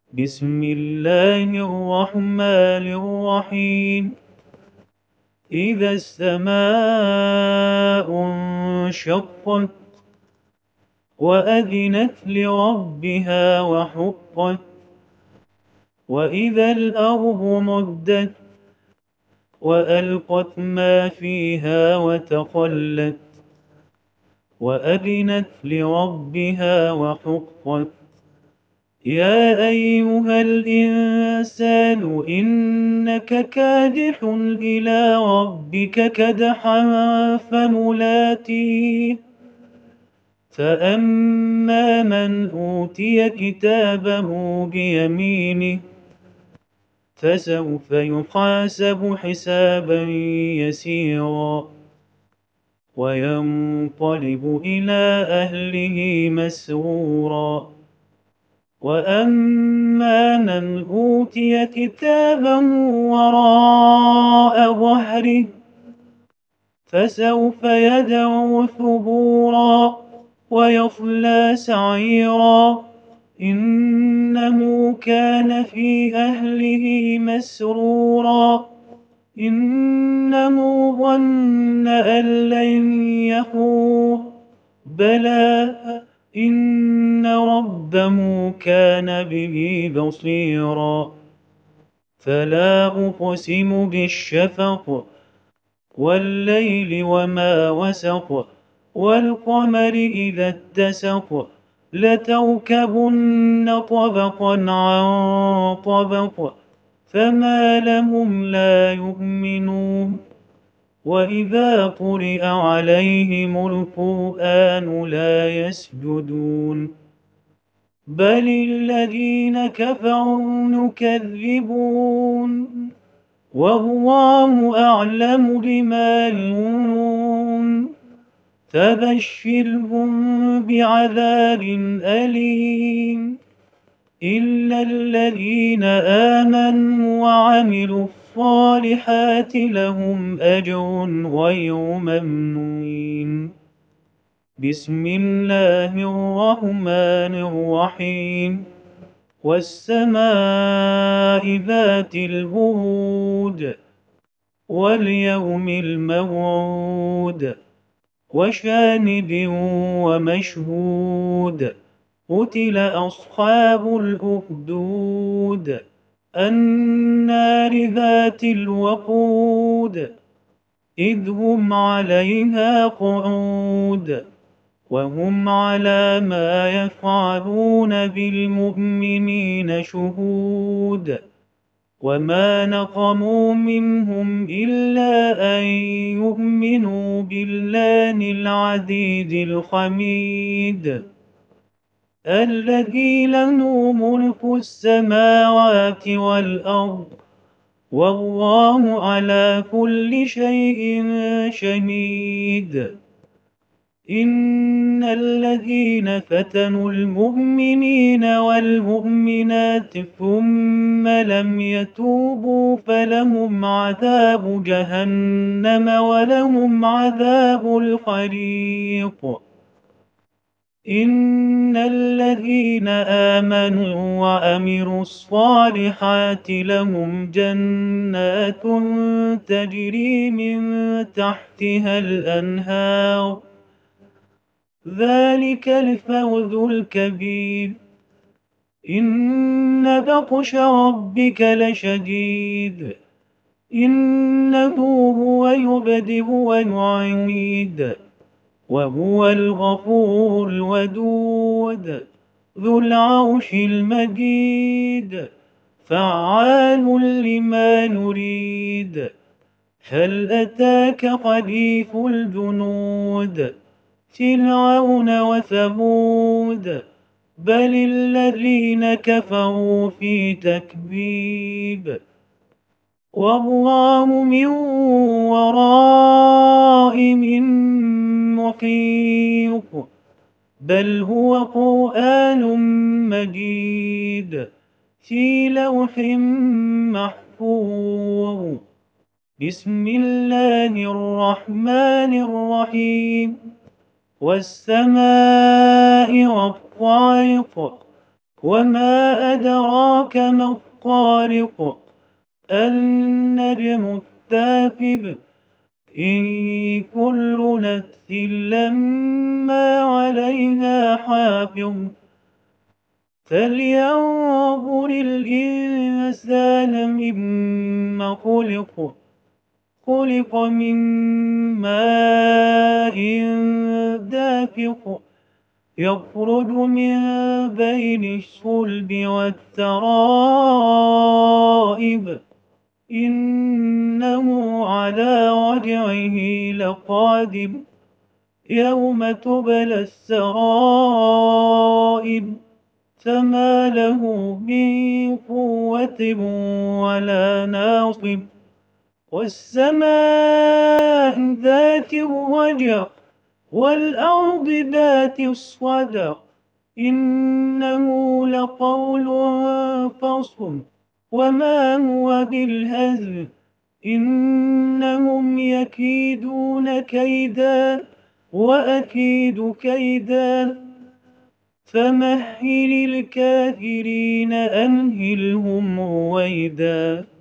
بسم الله الرحمن الرحيم. إذا السماء انشقت وأذنت لربها وحقت وإذا الأرض مدت وألقت ما فيها وتخلت وأذنت لربها وحقت. يا أيها الإنسان إنك كادح إلى ربك كدحا فملاقيه. فأما من أوتي كتابه بيمينه فسوف يحاسب حسابا يسيرا وينقلب إلى أهله مسرورا. وأما من أوتي كتابه وراء ظهره فسوف يدعو ثبورا ويصلى سعيرا إنه كان في أهله مسرورا إنه ظن أن لن يحور بلى إن ربه كان به بصيرا. فلا أقسم بالشفق والليل وما وسق والقمر إذا اتسق لتركبن طبقا عن طبق فما لهم لا يؤمنون. وإذا قرئ عليهم القرآن لا يسجدون بل الذين كفروا يكذبون والله أعلم بما يوعون. فبشرهم بعذاب أليم إلا الذين آمنوا وعملوا الصالحات لهم أجر غير ممنون. بسم الله الرحمن الرحيم. والسماء ذات البرود واليوم الموعود وشاهد ومشهود قتل أصحاب الأخدود النار ذات الوقود إذ هم عليها قعود وهم على ما يفعلون بالمؤمنين شهود. وما نقموا منهم إلا أن يؤمنوا بالله العزيز الحميد الذي له ملك السماوات والأرض والله على كل شيء شهيد. إن الذين فتنوا المؤمنين والمؤمنات ثم لم يتوبوا فلهم عذاب جهنم ولهم عذاب الحريق. إن الذين آمنوا وعملوا الصالحات لهم جنات تجري من تحتها الأنهار ذلك الفوز الكبير. إن بطش ربك لشديد إنه هو يبدئ ويعيد وهو الغفور الودود ذو العرش المجيد فعال لما نريد. هل أتاك حديث الجنود فرعون وثمود بل الذين كفروا في تكذيب. والله من ورائهم محيط بل هو قرآن مجيد في لوح محفوظ. بسم الله الرحمن الرحيم. والسماء والطارق وما أدراك ما الطارق النجم الثاقب إن كل نفس لما عليها حافظ فلينظر الإنسان مما خلق من ماء دافق يخرج من بين الصلب والترائب إنه على رجعه لقادر يوم تبلى السرائر فما له من قوة ولا ناصب والسماء ذات الرجع والأرض ذات الصدع إنه لقول فصل وما هو بالهزل إنهم يكيدون كيدا وأكيد كيدا فمهل الكافرين أمهلهم رويدا